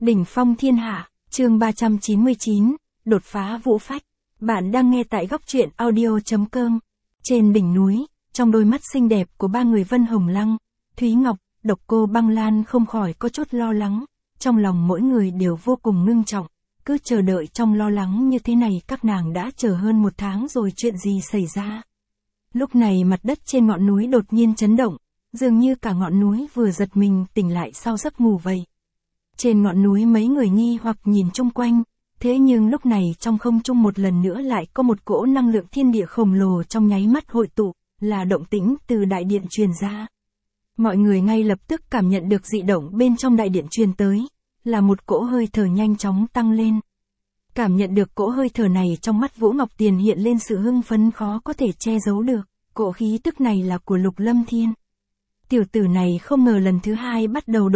Đỉnh phong thiên hạ, chương 399, đột phá vũ phách. Bạn đang nghe tại góc truyện audio.com. Trên đỉnh núi, trong đôi mắt xinh đẹp của ba người Vân Hồng Lăng, Thúy Ngọc, Độc Cô Băng Lan không khỏi có chút lo lắng. Trong lòng mỗi người đều vô cùng ngưng trọng. Cứ chờ đợi trong lo lắng như thế này các nàng đã chờ hơn 1 tháng rồi, chuyện gì xảy ra. Lúc này mặt đất trên ngọn núi đột nhiên chấn động, dường như cả ngọn núi vừa giật mình tỉnh lại sau giấc ngủ vậy. Trên ngọn núi mấy người nghi hoặc nhìn chung quanh, thế nhưng lúc này trong không trung một lần nữa lại có một cỗ năng lượng thiên địa khổng lồ trong nháy mắt hội tụ, là động tĩnh từ đại điện truyền ra. Mọi người ngay lập tức cảm nhận được dị động bên trong đại điện truyền tới, là một cỗ hơi thở nhanh chóng tăng lên. Cảm nhận được cỗ hơi thở này, trong mắt Vũ Ngọc Tiền hiện lên sự hưng phấn khó có thể che giấu được, cỗ khí tức này là của Lục Lâm Thiên. Tiểu tử này không ngờ lần thứ 2 bắt đầu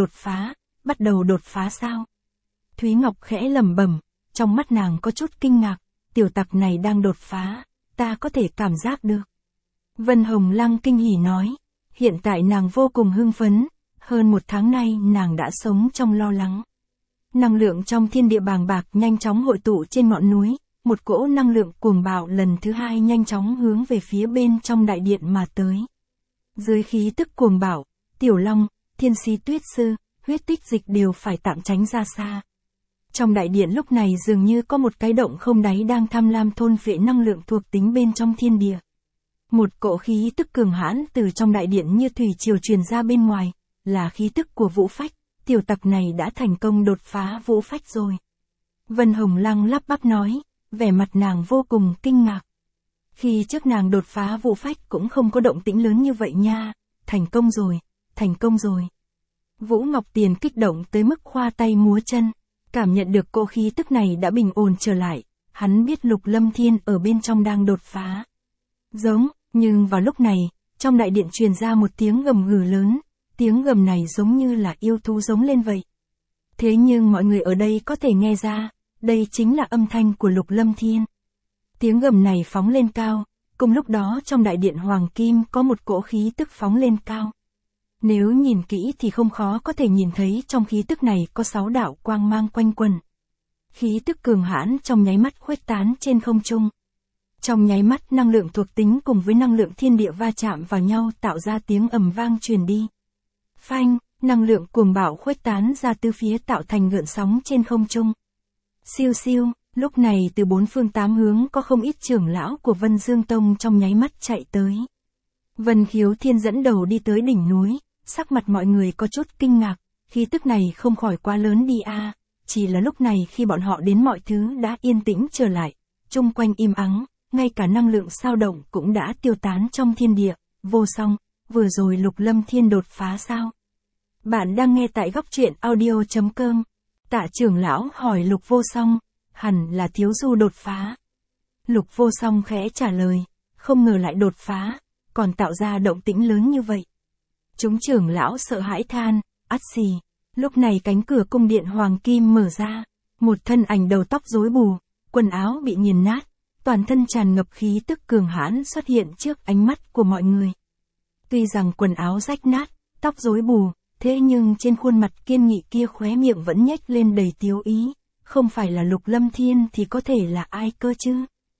đột phá sao? Thúy Ngọc khẽ lẩm bẩm, trong mắt nàng có chút kinh ngạc, tiểu tặc này đang đột phá, ta có thể cảm giác được. Vân Hồng Lăng kinh hỉ nói, hiện tại nàng vô cùng hưng phấn, hơn 1 tháng nay nàng đã sống trong lo lắng. Năng lượng trong thiên địa bàng bạc nhanh chóng hội tụ trên ngọn núi, một cỗ năng lượng cuồng bạo lần thứ 2 nhanh chóng hướng về phía bên trong đại điện mà tới. Dưới khí tức cuồng bạo, Tiểu Long, Thiên Si Tuyết Sư, Huyết Tích Dịch đều phải tạm tránh ra xa. Trong đại điện lúc này dường như có một cái động không đáy đang tham lam thôn phệ năng lượng thuộc tính bên trong thiên địa. Một cỗ khí tức cường hãn từ trong đại điện như thủy triều truyền ra bên ngoài, là khí tức của vũ phách, tiểu tặc này đã thành công đột phá vũ phách rồi. Vân Hồng Lăng lắp bắp nói, vẻ mặt nàng vô cùng kinh ngạc. Khi trước nàng đột phá vũ phách cũng không có động tĩnh lớn như vậy nha, thành công rồi. Vũ Ngọc Tiền kích động tới mức khoa tay múa chân, cảm nhận được cỗ khí tức này đã bình ổn trở lại, hắn biết Lục Lâm Thiên ở bên trong đang đột phá. Nhưng vào lúc này, trong đại điện truyền ra một tiếng gầm gừ lớn, tiếng gầm này giống như là yêu thú giống lên vậy. Thế nhưng mọi người ở đây có thể nghe ra, đây chính là âm thanh của Lục Lâm Thiên. Tiếng gầm này phóng lên cao, cùng lúc đó trong đại điện hoàng kim có một cỗ khí tức phóng lên cao. Nếu nhìn kỹ thì không khó có thể nhìn thấy trong khí tức này có 6 đạo quang mang quanh quẩn. Khí tức cường hãn trong nháy mắt khuếch tán trên không trung. Trong nháy mắt năng lượng thuộc tính cùng với năng lượng thiên địa va chạm vào nhau tạo ra tiếng ầm vang truyền đi. Phanh, năng lượng cuồng bạo khuếch tán ra từ phía tạo thành gợn sóng trên không trung. Siêu siêu, lúc này từ 4 phương 8 hướng có không ít trưởng lão của Vân Dương Tông trong nháy mắt chạy tới. Vân Khiếu Thiên dẫn đầu đi tới đỉnh núi, sắc mặt mọi người có chút kinh ngạc, khí tức này không khỏi quá lớn đi a. Chỉ là lúc này khi bọn họ đến mọi thứ đã yên tĩnh trở lại, chung quanh im ắng, ngay cả năng lượng xao động cũng đã tiêu tán trong thiên địa. Vô Song, vừa rồi Lục Lâm Thiên đột phá sao? Bạn đang nghe tại góc truyện audio.com. Tạ trưởng lão hỏi Lục Vô Song, hẳn là Thiếu Du đột phá. Lục Vô Song khẽ trả lời, không ngờ lại đột phá, còn tạo ra động tĩnh lớn như vậy. Chúng trưởng lão sợ hãi than, ắt xì. Lúc này cánh cửa cung điện hoàng kim mở ra, một thân ảnh đầu tóc rối bù, quần áo bị nghiền nát, toàn thân tràn ngập khí tức cường hãn xuất hiện trước ánh mắt của mọi người. Tuy rằng quần áo rách nát, tóc rối bù, thế nhưng trên khuôn mặt kiên nghị kia khóe miệng vẫn nhếch lên đầy tiếu ý, không phải là Lục Lâm Thiên thì có thể là ai cơ chứ?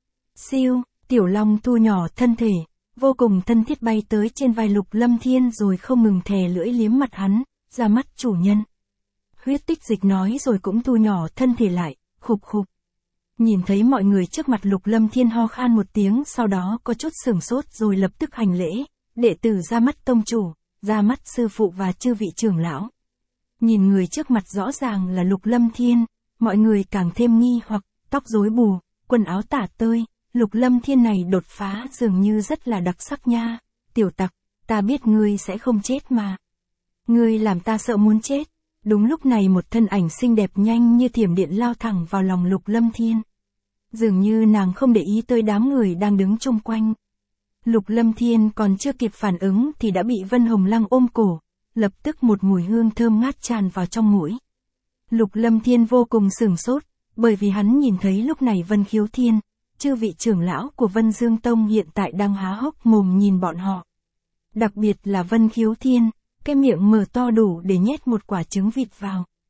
Siêu, Tiểu Long thu nhỏ thân thể, vô cùng thân thiết bay tới trên vai Lục Lâm Thiên rồi không ngừng thè lưỡi liếm mặt hắn, ra mắt chủ nhân. Huyết Tích Dịch nói rồi cũng thu nhỏ thân thể lại, khục khục. Nhìn thấy mọi người trước mặt Lục Lâm Thiên ho khan một tiếng, sau đó có chút sửng sốt rồi lập tức hành lễ, đệ tử ra mắt tông chủ, ra mắt sư phụ và chư vị trưởng lão. Nhìn người trước mặt rõ ràng là Lục Lâm Thiên, mọi người càng thêm nghi hoặc, tóc rối bù, quần áo tả tơi, Lục Lâm Thiên này đột phá dường như rất là đặc sắc nha. Tiểu tặc, ta biết ngươi sẽ không chết mà. Ngươi làm ta sợ muốn chết. Đúng lúc này một thân ảnh xinh đẹp nhanh như thiểm điện lao thẳng vào lòng Lục Lâm Thiên. Dường như nàng không để ý tới đám người đang đứng chung quanh. Lục Lâm Thiên còn chưa kịp phản ứng thì đã bị Vân Hồng Lăng ôm cổ, lập tức một mùi hương thơm ngát tràn vào trong mũi. Lục Lâm Thiên vô cùng sửng sốt, bởi vì hắn nhìn thấy lúc này Vân Khiếu Thiên, chư vị trưởng lão của Vân Dương Tông hiện tại đang há hốc mồm nhìn bọn họ. Đặc biệt là Vân Khiếu Thiên, cái miệng mở to đủ để nhét một quả trứng vịt vào.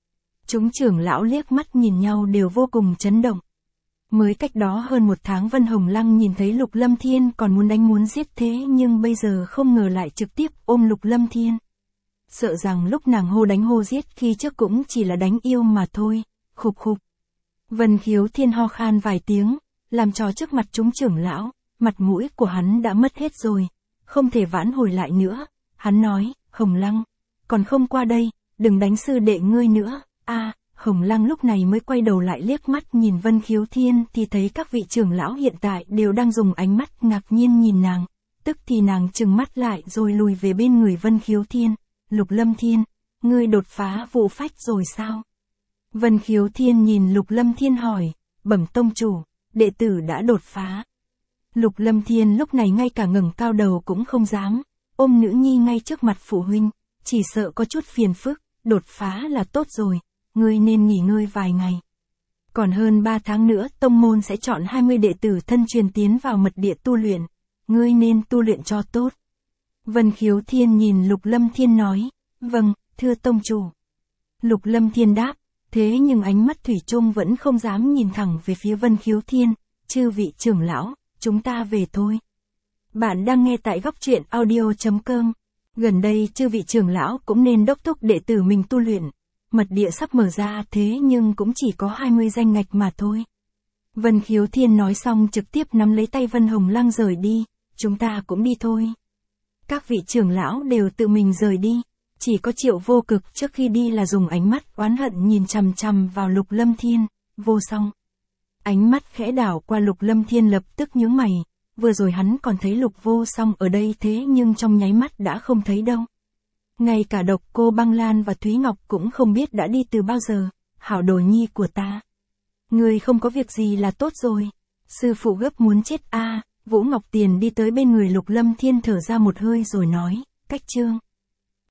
Chúng trưởng lão liếc mắt nhìn nhau đều vô cùng chấn động. Mới cách đó hơn một tháng Vân Hồng Lăng nhìn thấy Lục Lâm Thiên còn muốn đánh muốn giết thế nhưng bây giờ không ngờ lại trực tiếp ôm Lục Lâm Thiên. Sợ rằng lúc nàng hô đánh hô giết khi trước cũng chỉ là đánh yêu mà thôi, khục khục. Vân Khiếu Thiên ho khan vài tiếng, làm trò trước mặt chúng trưởng lão, mặt mũi của hắn đã mất hết rồi, không thể vãn hồi lại nữa. Hắn nói, Hồng Lăng, còn không qua đây, đừng đánh sư đệ ngươi nữa. Hồng Lăng lúc này mới quay đầu lại liếc mắt nhìn Vân Khiếu Thiên thì thấy các vị trưởng lão hiện tại đều đang dùng ánh mắt ngạc nhiên nhìn nàng, tức thì nàng trừng mắt lại rồi lùi về bên người Vân Khiếu Thiên. Lục Lâm Thiên, ngươi đột phá vụ phách rồi sao? Vân Khiếu Thiên nhìn Lục Lâm Thiên hỏi, bẩm tông chủ, đệ tử đã đột phá. Lục Lâm Thiên lúc này ngay cả ngẩng cao đầu cũng không dám, ôm nữ nhi ngay trước mặt phụ huynh, chỉ sợ có chút phiền phức, đột phá là tốt rồi, ngươi nên nghỉ ngơi vài ngày. Còn hơn 3 tháng nữa tông môn sẽ chọn 20 đệ tử thân truyền tiến vào mật địa tu luyện, ngươi nên tu luyện cho tốt. Vân Khiếu Thiên nhìn Lục Lâm Thiên nói, vâng, thưa tông chủ. Lục Lâm Thiên đáp, thế nhưng ánh mắt thủy chung vẫn không dám nhìn thẳng về phía Vân Khiếu Thiên. Chư vị trưởng lão, chúng ta về thôi. Bạn đang nghe tại góc truyện audio.com. Gần đây chư vị trưởng lão cũng nên đốc thúc đệ tử mình tu luyện. Mật địa sắp mở ra thế nhưng cũng chỉ có 20 danh ngạch mà thôi. Vân Khiếu Thiên nói xong trực tiếp nắm lấy tay Vân Hồng Lăng rời đi, chúng ta cũng đi thôi. Các vị trưởng lão đều tự mình rời đi, chỉ có Triệu Vô Cực trước khi đi là dùng ánh mắt oán hận nhìn chằm chằm vào Lục Lâm Thiên. Vô Song. Ánh mắt khẽ đảo qua Lục Lâm Thiên lập tức nhướng mày, vừa rồi hắn còn thấy Lục Vô Song ở đây thế nhưng trong nháy mắt đã không thấy đâu. Ngay cả Độc Cô Băng Lan và Thúy Ngọc cũng không biết đã đi từ bao giờ. Hảo đồ nhi của ta, người không có việc gì là tốt rồi. Sư phụ gấp muốn chết. Vũ Ngọc Tiền đi tới bên người Lục Lâm Thiên thở ra một hơi rồi nói, cách chương.